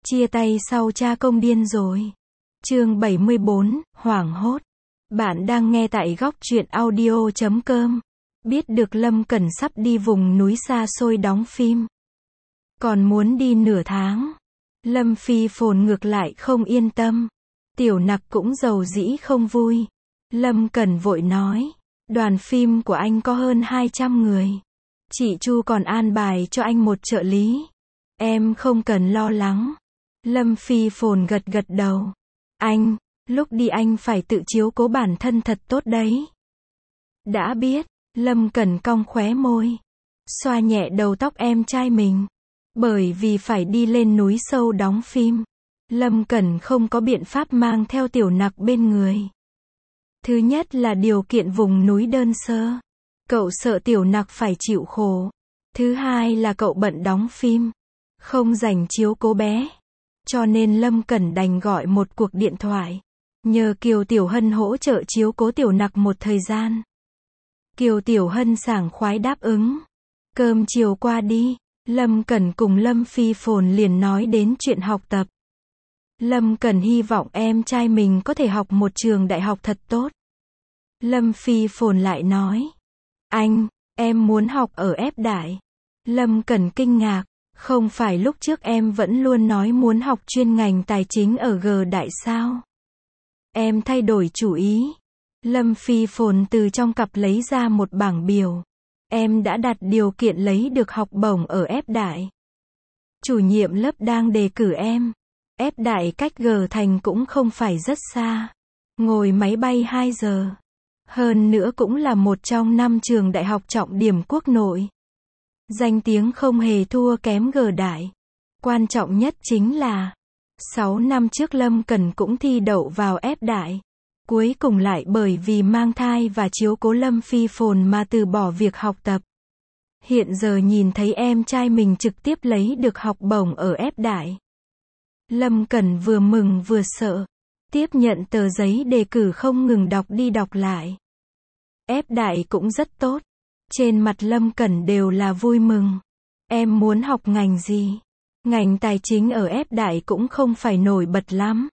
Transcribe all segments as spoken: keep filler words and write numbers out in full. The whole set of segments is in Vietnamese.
Chia tay sau cha công điên rồi. Chương bảy mươi bốn, hoảng hốt. Bạn đang nghe tại góc truyện audio chấm com. Biết được Lâm Cẩn sắp đi vùng núi xa xôi đóng phim. Còn muốn đi nửa tháng. Lâm Phi Phồn ngược lại không yên tâm. Tiểu Nặc cũng giàu dĩ không vui. Lâm Cẩn vội nói. Đoàn phim của anh có hơn hai trăm người. Chị Chu còn an bài cho anh một trợ lý. Em không cần lo lắng. Lâm Phi Phồn gật gật đầu. Anh, lúc đi anh phải tự chiếu cố bản thân thật tốt đấy. Đã biết, Lâm Cẩn cong khóe môi. Xoa nhẹ đầu tóc em trai mình. Bởi vì phải đi lên núi sâu đóng phim. Lâm Cẩn không có biện pháp mang theo Tiểu Nặc bên người. Thứ nhất là điều kiện vùng núi đơn sơ. Cậu sợ Tiểu Nặc phải chịu khổ. Thứ hai là cậu bận đóng phim. Không rảnh chiếu cố bé. Cho nên Lâm Cẩn đành gọi một cuộc điện thoại. Nhờ Kiều Tiểu Hân hỗ trợ chiếu cố Tiểu Nặc một thời gian. Kiều Tiểu Hân sảng khoái đáp ứng. Cơm chiều qua đi. Lâm Cẩn cùng Lâm Phi Phồn liền nói đến chuyện học tập. Lâm Cẩn hy vọng em trai mình có thể học một trường đại học thật tốt. Lâm Phi Phồn lại nói. Anh, em muốn học ở F Đại. Lâm Cẩn kinh ngạc. Không phải lúc trước em vẫn luôn nói muốn học chuyên ngành tài chính ở G Đại sao? Em thay đổi chủ ý. Lâm Phi Phồn từ trong cặp lấy ra một bảng biểu. Em đã đặt điều kiện lấy được học bổng ở F Đại. Chủ nhiệm lớp đang đề cử em. F Đại cách G Thành cũng không phải rất xa. Ngồi máy bay hai giờ. Hơn nữa cũng là một trong năm trường đại học trọng điểm quốc nội. Danh tiếng không hề thua kém G Đại. Quan trọng nhất chính là sáu năm trước Lâm Cẩn cũng thi đậu vào F Đại. Cuối cùng lại bởi vì mang thai và chiếu cố Lâm Phi Phồn mà từ bỏ việc học tập. Hiện giờ nhìn thấy em trai mình trực tiếp lấy được học bổng ở F Đại. Lâm Cẩn vừa mừng vừa sợ. Tiếp nhận tờ giấy đề cử không ngừng đọc đi đọc lại. F Đại cũng rất tốt. Trên mặt Lâm Cẩn đều là vui mừng. Em muốn học ngành gì? Ngành tài chính ở F Đại cũng không phải nổi bật lắm.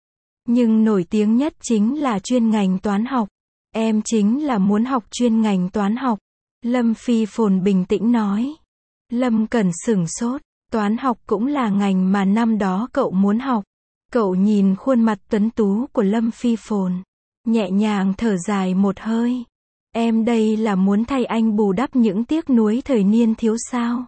Nhưng nổi tiếng nhất chính là chuyên ngành toán học. Em chính là muốn học chuyên ngành toán học. Lâm Phi Phồn bình tĩnh nói. Lâm Cẩn sửng sốt. Toán học cũng là ngành mà năm đó cậu muốn học. Cậu nhìn khuôn mặt tuấn tú của Lâm Phi Phồn. Nhẹ nhàng thở dài một hơi. Em đây là muốn thay anh bù đắp những tiếc nuối thời niên thiếu sao?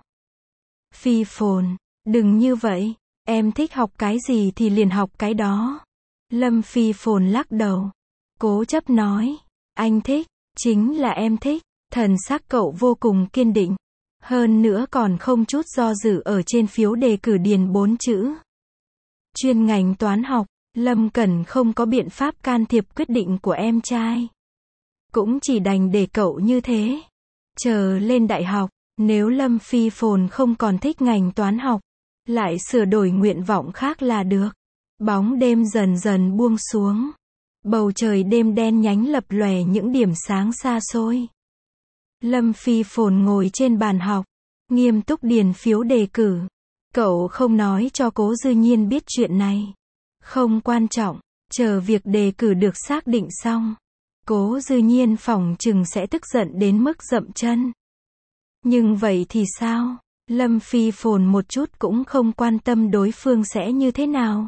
Phi Phồn, đừng như vậy. Em thích học cái gì thì liền học cái đó. Lâm Phi Phồn lắc đầu. Cố chấp nói. Anh thích, chính là em thích. Thần sắc cậu vô cùng kiên định. Hơn nữa còn không chút do dự ở trên phiếu đề cử điền bốn chữ. Chuyên ngành toán học. Lâm Cẩn không có biện pháp can thiệp quyết định của em trai. Cũng chỉ đành để cậu như thế. Chờ lên đại học, nếu Lâm Phi Phồn không còn thích ngành toán học, lại sửa đổi nguyện vọng khác là được. Bóng đêm dần dần buông xuống. Bầu trời đêm đen nhánh lập lòe những điểm sáng xa xôi. Lâm Phi Phồn ngồi trên bàn học, nghiêm túc điền phiếu đề cử. Cậu không nói cho Cố Dư Nhiên biết chuyện này. Không quan trọng, chờ việc đề cử được xác định xong. Cố Dư Nhiên phỏng chừng sẽ tức giận đến mức dậm chân. Nhưng vậy thì sao? Lâm Phi Phồn một chút cũng không quan tâm đối phương sẽ như thế nào.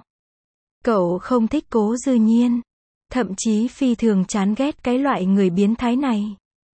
Cậu không thích Cố Dư Nhiên. Thậm chí phi thường chán ghét cái loại người biến thái này.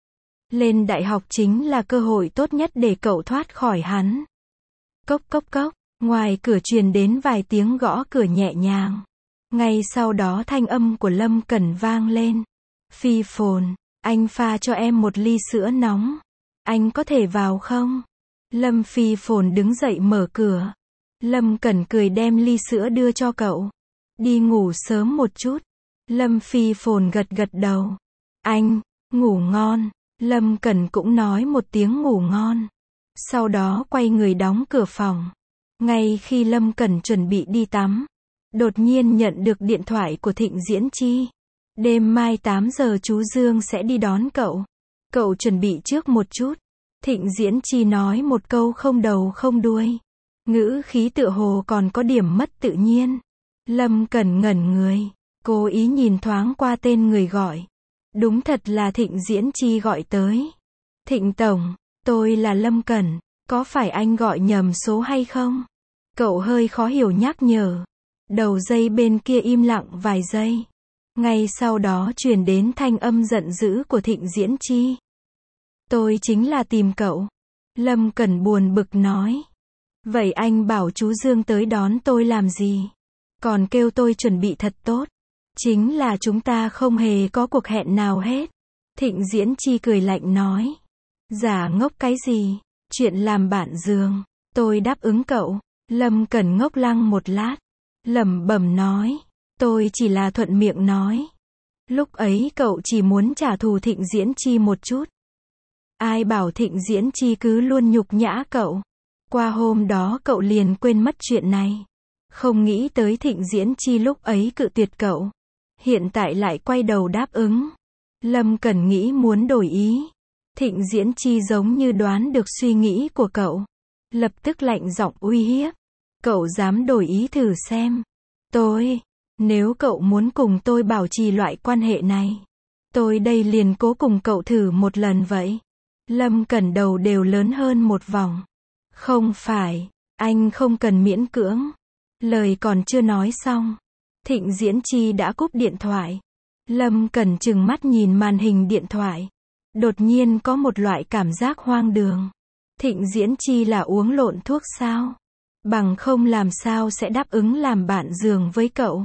Lên đại học chính là cơ hội tốt nhất để cậu thoát khỏi hắn. Cốc cốc cốc, ngoài cửa truyền đến vài tiếng gõ cửa nhẹ nhàng. Ngay sau đó thanh âm của Lâm Cẩn vang lên. Phi Phồn, anh pha cho em một ly sữa nóng. Anh có thể vào không? Lâm Phi Phồn đứng dậy mở cửa. Lâm Cẩn cười đem ly sữa đưa cho cậu. Đi ngủ sớm một chút. Lâm Phi Phồn gật gật đầu. Anh, ngủ ngon. Lâm Cẩn cũng nói một tiếng ngủ ngon. Sau đó quay người đóng cửa phòng. Ngay khi Lâm Cẩn chuẩn bị đi tắm, đột nhiên nhận được điện thoại của Thịnh Diễn Chi. Đêm mai tám giờ chú Dương sẽ đi đón cậu. Cậu chuẩn bị trước một chút. Thịnh Diễn Chi nói một câu không đầu không đuôi. Ngữ khí tựa hồ còn có điểm mất tự nhiên. Lâm Cẩn ngẩn người, cố ý nhìn thoáng qua tên người gọi. Đúng thật là Thịnh Diễn Chi gọi tới. Thịnh Tổng, tôi là Lâm Cẩn, có phải anh gọi nhầm số hay không? Cậu hơi khó hiểu nhắc nhở. Đầu dây bên kia im lặng vài giây. Ngay sau đó truyền đến thanh âm giận dữ của Thịnh Diễn Chi. Tôi chính là tìm cậu. Lâm Cẩn buồn bực nói. Vậy anh bảo chú Dương tới đón tôi làm gì? Còn kêu tôi chuẩn bị thật tốt. Chính là chúng ta không hề có cuộc hẹn nào hết. Thịnh Diễn Chi cười lạnh nói. Giả ngốc cái gì? Chuyện làm bạn giường. Tôi đáp ứng cậu. Lâm Cẩn ngốc lăng một lát. Lẩm bẩm nói. Tôi chỉ là thuận miệng nói. Lúc ấy cậu chỉ muốn trả thù Thịnh Diễn Chi một chút. Ai bảo Thịnh Diễn Chi cứ luôn nhục nhã cậu. Qua hôm đó cậu liền quên mất chuyện này. Không nghĩ tới Thịnh Diễn Chi lúc ấy cự tuyệt cậu. Hiện tại lại quay đầu đáp ứng. Lâm Cẩn nghĩ muốn đổi ý. Thịnh Diễn Chi giống như đoán được suy nghĩ của cậu. Lập tức lạnh giọng uy hiếp. Cậu dám đổi ý thử xem. Tôi, nếu cậu muốn cùng tôi bảo trì loại quan hệ này. Tôi đây liền cố cùng cậu thử một lần vậy. Lâm Cẩn đầu đều lớn hơn một vòng. Không phải, anh không cần miễn cưỡng. Lời còn chưa nói xong. Thịnh Diễn Chi đã cúp điện thoại. Lâm Cẩn trừng mắt nhìn màn hình điện thoại. Đột nhiên có một loại cảm giác hoang đường. Thịnh Diễn Chi là uống lộn thuốc sao? Bằng không làm sao sẽ đáp ứng làm bạn giường với cậu.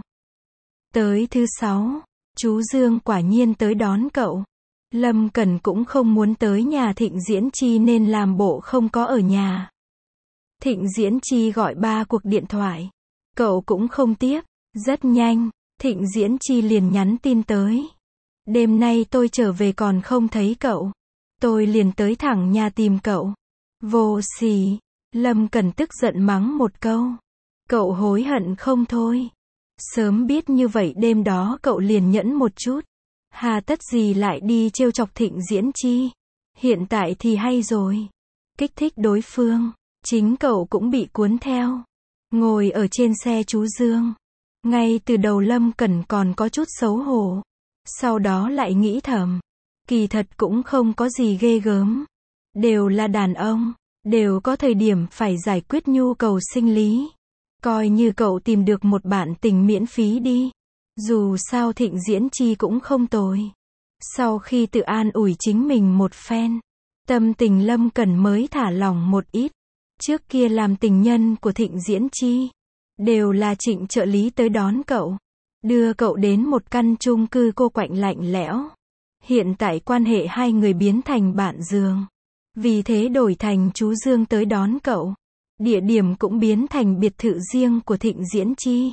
Tới thứ sáu, chú Dương quả nhiên tới đón cậu. Lâm Cẩn cũng không muốn tới nhà Thịnh Diễn Chi nên làm bộ không có ở nhà. Thịnh Diễn Chi gọi ba cuộc điện thoại. Cậu cũng không tiếp. Rất nhanh, Thịnh Diễn Chi liền nhắn tin tới. Đêm nay tôi trở về còn không thấy cậu. Tôi liền tới thẳng nhà tìm cậu. Vô sỉ. Lâm Cẩn tức giận mắng một câu. Cậu hối hận không thôi. Sớm biết như vậy đêm đó cậu liền nhẫn một chút. Hà tất gì lại đi trêu chọc Thịnh Diễn Chi. Hiện tại thì hay rồi. Kích thích đối phương. Chính cậu cũng bị cuốn theo. Ngồi ở trên xe chú Dương. Ngay từ đầu Lâm Cẩn còn có chút xấu hổ. Sau đó lại nghĩ thầm. Kỳ thật cũng không có gì ghê gớm. Đều là đàn ông. Đều có thời điểm phải giải quyết nhu cầu sinh lý. Coi như cậu tìm được một bạn tình miễn phí đi. Dù sao Thịnh Diễn Chi cũng không tồi. Sau khi tự an ủi chính mình một phen. Tâm tình Lâm Cẩn mới thả lỏng một ít. Trước kia làm tình nhân của Thịnh Diễn Chi. Đều là Trịnh trợ lý tới đón cậu. Đưa cậu đến một căn chung cư cô quạnh lạnh lẽo. Hiện tại quan hệ hai người biến thành bạn giường. Vì thế đổi thành chú Dương tới đón cậu. Địa điểm cũng biến thành biệt thự riêng của Thịnh Diễn Chi.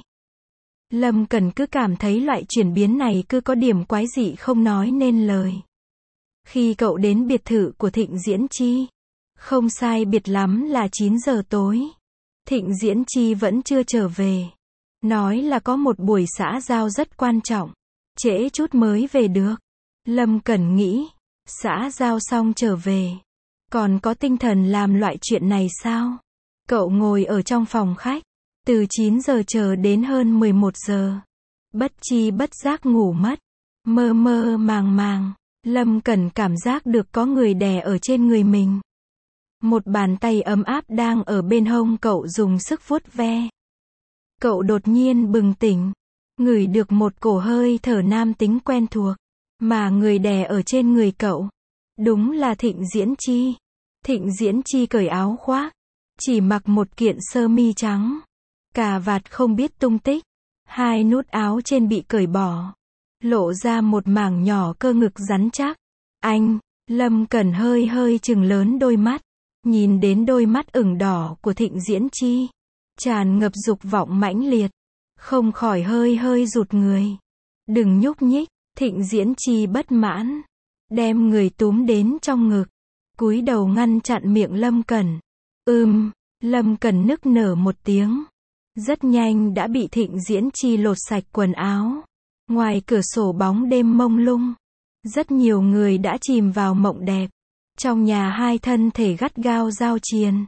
Lâm Cẩn cứ cảm thấy loại chuyển biến này cứ có điểm quái dị không nói nên lời. Khi cậu đến biệt thự của Thịnh Diễn Chi, không sai biệt lắm là chín giờ tối. Thịnh Diễn Chi vẫn chưa trở về. Nói là có một buổi xã giao rất quan trọng. Trễ chút mới về được. Lâm Cẩn nghĩ, xã giao xong trở về. Còn có tinh thần làm loại chuyện này sao? Cậu ngồi ở trong phòng khách. Từ chín giờ chờ đến hơn mười một giờ. Bất chi bất giác ngủ mất. Mơ mơ màng màng. Lâm Cẩn cảm giác được có người đè ở trên người mình. Một bàn tay ấm áp đang ở bên hông cậu dùng sức vuốt ve. Cậu đột nhiên bừng tỉnh. Ngửi được một cổ hơi thở nam tính quen thuộc. Mà người đè ở trên người cậu. Đúng là Thịnh Diễn Chi. Thịnh Diễn Chi cởi áo khoác. Chỉ mặc một kiện sơ mi trắng. Cà vạt không biết tung tích. Hai nút áo trên bị cởi bỏ. Lộ ra một mảng nhỏ cơ ngực rắn chắc. Anh, Lâm Cẩn hơi hơi trừng lớn đôi mắt. Nhìn đến đôi mắt ửng đỏ của Thịnh Diễn Chi. Tràn ngập dục vọng mãnh liệt. Không khỏi hơi hơi rụt người. Đừng nhúc nhích. Thịnh Diễn Chi bất mãn. Đem người túm đến trong ngực. Cúi đầu ngăn chặn miệng Lâm Cẩn. Ừm, Lâm Cẩn nức nở một tiếng. Rất nhanh đã bị Thịnh Diễn Chi lột sạch quần áo. Ngoài cửa sổ bóng đêm mông lung. Rất nhiều người đã chìm vào mộng đẹp. Trong nhà hai thân thể gắt gao giao triền.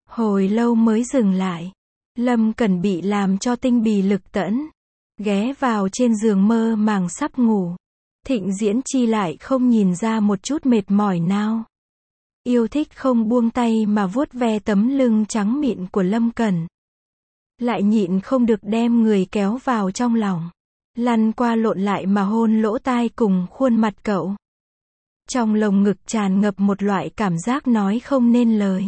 Hồi lâu mới dừng lại. Lâm Cẩn bị làm cho tinh bì lực tẫn. Ghé vào trên giường mơ màng sắp ngủ. Thịnh Diễn Chi lại không nhìn ra một chút mệt mỏi nào. Yêu thích không buông tay mà vuốt ve tấm lưng trắng mịn của Lâm Cẩn. Lại nhịn không được đem người kéo vào trong lòng. Lăn qua lộn lại mà hôn lỗ tai cùng khuôn mặt cậu. Trong lồng ngực tràn ngập một loại cảm giác nói không nên lời.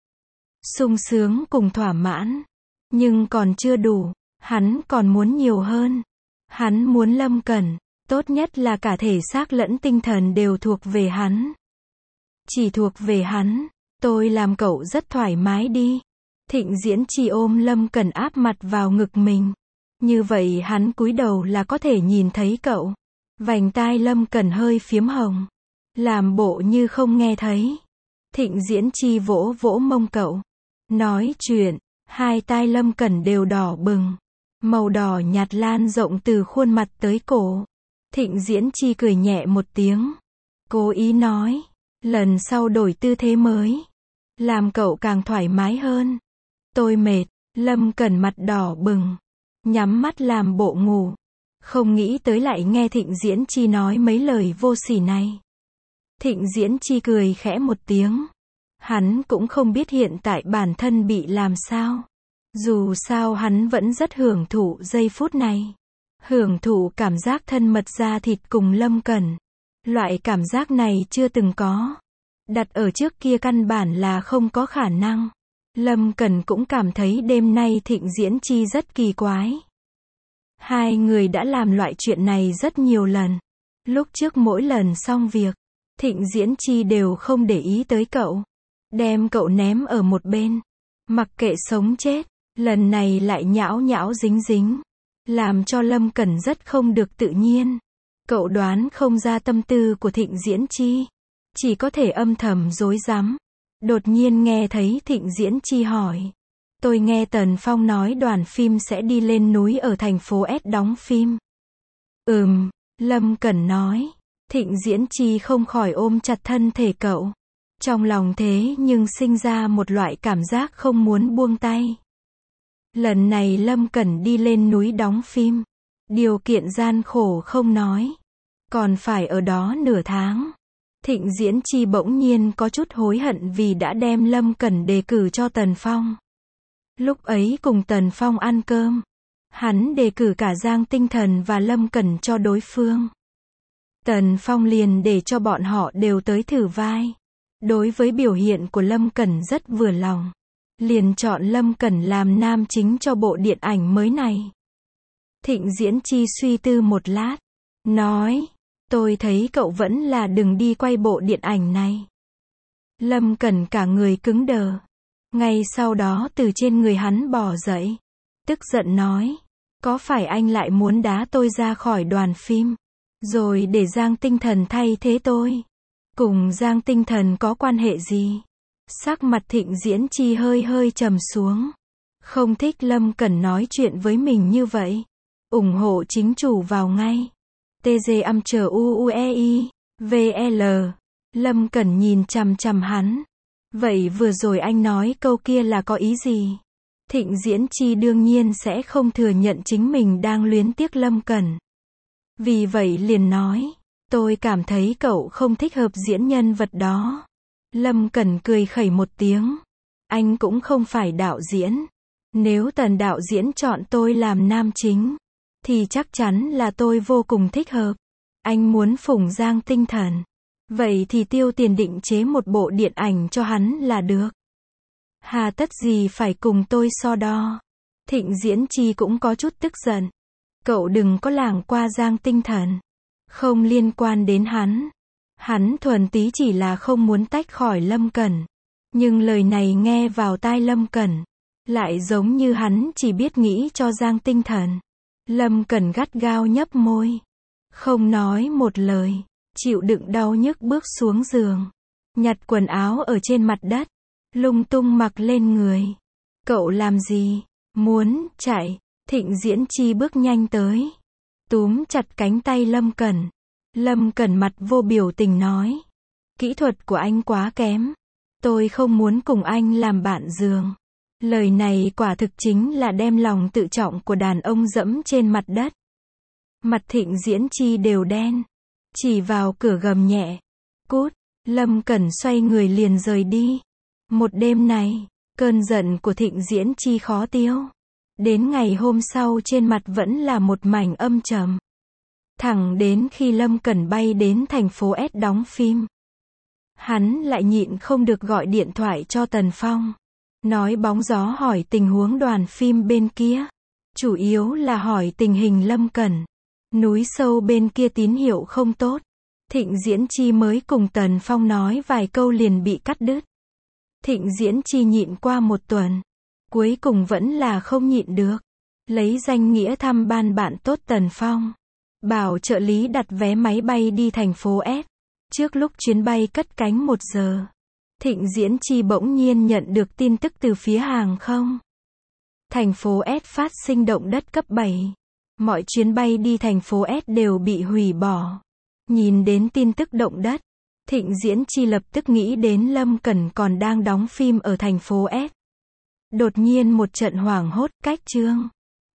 Sung sướng cùng thỏa mãn. Nhưng còn chưa đủ. Hắn còn muốn nhiều hơn. Hắn muốn Lâm Cẩn. Tốt nhất là cả thể xác lẫn tinh thần đều thuộc về hắn. Chỉ thuộc về hắn. Tôi làm cậu rất thoải mái đi. Thịnh Diễn Chi ôm Lâm Cẩn áp mặt vào ngực mình. Như vậy hắn cúi đầu là có thể nhìn thấy cậu. Vành tai Lâm Cẩn hơi phiếm hồng. Làm bộ như không nghe thấy. Thịnh Diễn Chi vỗ vỗ mông cậu. Nói chuyện. Hai tai Lâm Cẩn đều đỏ bừng. Màu đỏ nhạt lan rộng từ khuôn mặt tới cổ. Thịnh Diễn Chi cười nhẹ một tiếng. Cố ý nói. Lần sau đổi tư thế mới. Làm cậu càng thoải mái hơn. Tôi mệt. Lâm Cẩn mặt đỏ bừng. Nhắm mắt làm bộ ngủ. Không nghĩ tới lại nghe Thịnh Diễn Chi nói mấy lời vô sỉ này. Thịnh Diễn Chi cười khẽ một tiếng. Hắn cũng không biết hiện tại bản thân bị làm sao. Dù sao hắn vẫn rất hưởng thụ giây phút này. Hưởng thụ cảm giác thân mật da thịt cùng Lâm Cẩn. Loại cảm giác này chưa từng có. Đặt ở trước kia căn bản là không có khả năng. Lâm Cẩn cũng cảm thấy đêm nay Thịnh Diễn Chi rất kỳ quái. Hai người đã làm loại chuyện này rất nhiều lần. Lúc trước mỗi lần xong việc, Thịnh Diễn Chi đều không để ý tới cậu. Đem cậu ném ở một bên. Mặc kệ sống chết. Lần này lại nhão nhão dính dính. Làm cho Lâm Cẩn rất không được tự nhiên. Cậu đoán không ra tâm tư của Thịnh Diễn Chi. Chỉ có thể âm thầm rối rắm. Đột nhiên nghe thấy Thịnh Diễn Chi hỏi. Tôi nghe Tần Phong nói đoàn phim sẽ đi lên núi ở thành phố S đóng phim. Ừm, Lâm Cẩn nói. Thịnh Diễn Chi không khỏi ôm chặt thân thể cậu. Trong lòng thế nhưng sinh ra một loại cảm giác không muốn buông tay. Lần này Lâm Cẩn đi lên núi đóng phim. Điều kiện gian khổ không nói. Còn phải ở đó nửa tháng. Thịnh Diễn Chi bỗng nhiên có chút hối hận vì đã đem Lâm Cẩn đề cử cho Tần Phong. Lúc ấy cùng Tần Phong ăn cơm. Hắn đề cử cả Giang Tinh Thần và Lâm Cẩn cho đối phương. Tần Phong liền để cho bọn họ đều tới thử vai. Đối với biểu hiện của Lâm Cẩn rất vừa lòng. Liền chọn Lâm Cẩn làm nam chính cho bộ điện ảnh mới này. Thịnh Diễn Chi suy tư một lát. Nói. Tôi thấy cậu vẫn là đừng đi quay bộ điện ảnh này. Lâm Cẩn cả người cứng đờ. Ngay sau đó từ trên người hắn bò dậy. Tức giận nói. Có phải anh lại muốn đá tôi ra khỏi đoàn phim? Rồi để Giang Tinh Thần thay thế tôi? Cùng Giang Tinh Thần có quan hệ gì? Sắc mặt Thịnh Diễn Chi hơi hơi trầm xuống. Không thích Lâm Cẩn nói chuyện với mình như vậy. Ủng hộ chính chủ vào ngay. tê giê âm chờ u u e i, vê lờ. Lâm Cẩn nhìn chằm chằm hắn. Vậy vừa rồi anh nói câu kia là có ý gì? Thịnh Diễn Chi đương nhiên sẽ không thừa nhận chính mình đang luyến tiếc Lâm Cẩn. Vì vậy liền nói. Tôi cảm thấy cậu không thích hợp diễn nhân vật đó. Lâm Cẩn cười khẩy một tiếng. Anh cũng không phải đạo diễn. Nếu Tần đạo diễn chọn tôi làm nam chính, thì chắc chắn là tôi vô cùng thích hợp. Anh muốn phủng Giang Tinh Thần. Vậy thì tiêu tiền định chế một bộ điện ảnh cho hắn là được. Hà tất gì phải cùng tôi so đo. Thịnh Diễn Chi cũng có chút tức giận. Cậu đừng có lảng qua Giang Tinh Thần. Không liên quan đến hắn. Hắn thuần tí chỉ là không muốn tách khỏi Lâm Cẩn. Nhưng lời này nghe vào tai Lâm Cẩn. Lại giống như hắn chỉ biết nghĩ cho Giang Tinh Thần. Lâm Cẩn gắt gao nhấp môi. Không nói một lời. Chịu đựng đau nhức bước xuống giường. Nhặt quần áo ở trên mặt đất. Lung tung mặc lên người. Cậu làm gì? Muốn chạy. Thịnh Diễn Chi bước nhanh tới. Túm chặt cánh tay Lâm Cẩn. Lâm Cẩn mặt vô biểu tình nói. Kỹ thuật của anh quá kém. Tôi không muốn cùng anh làm bạn giường. Lời này quả thực chính là đem lòng tự trọng của đàn ông dẫm trên mặt đất. Mặt Thịnh Diễn Chi đều đen. Chỉ vào cửa gầm nhẹ. Cút. Lâm Cẩn xoay người liền rời đi. Một đêm này, cơn giận của Thịnh Diễn Chi khó tiêu. Đến ngày hôm sau trên mặt vẫn là một mảnh âm trầm. Thẳng đến khi Lâm Cẩn bay đến thành phố S đóng phim. Hắn lại nhịn không được gọi điện thoại cho Tần Phong. Nói bóng gió hỏi tình huống đoàn phim bên kia. Chủ yếu là hỏi tình hình Lâm Cẩn. Núi sâu bên kia tín hiệu không tốt. Thịnh Diễn Chi mới cùng Tần Phong nói vài câu liền bị cắt đứt. Thịnh Diễn Chi nhịn qua một tuần. Cuối cùng vẫn là không nhịn được. Lấy danh nghĩa thăm ban bạn tốt Tần Phong. Bảo trợ lý đặt vé máy bay đi thành phố S. Trước lúc chuyến bay cất cánh một giờ. Thịnh Diễn Chi bỗng nhiên nhận được tin tức từ phía hàng không. Thành phố S phát sinh động đất cấp bảy. Mọi chuyến bay đi thành phố S đều bị hủy bỏ. Nhìn đến tin tức động đất, Thịnh Diễn Chi lập tức nghĩ đến Lâm Cẩn còn đang đóng phim ở thành phố S. Đột nhiên một trận hoảng hốt, cách chương.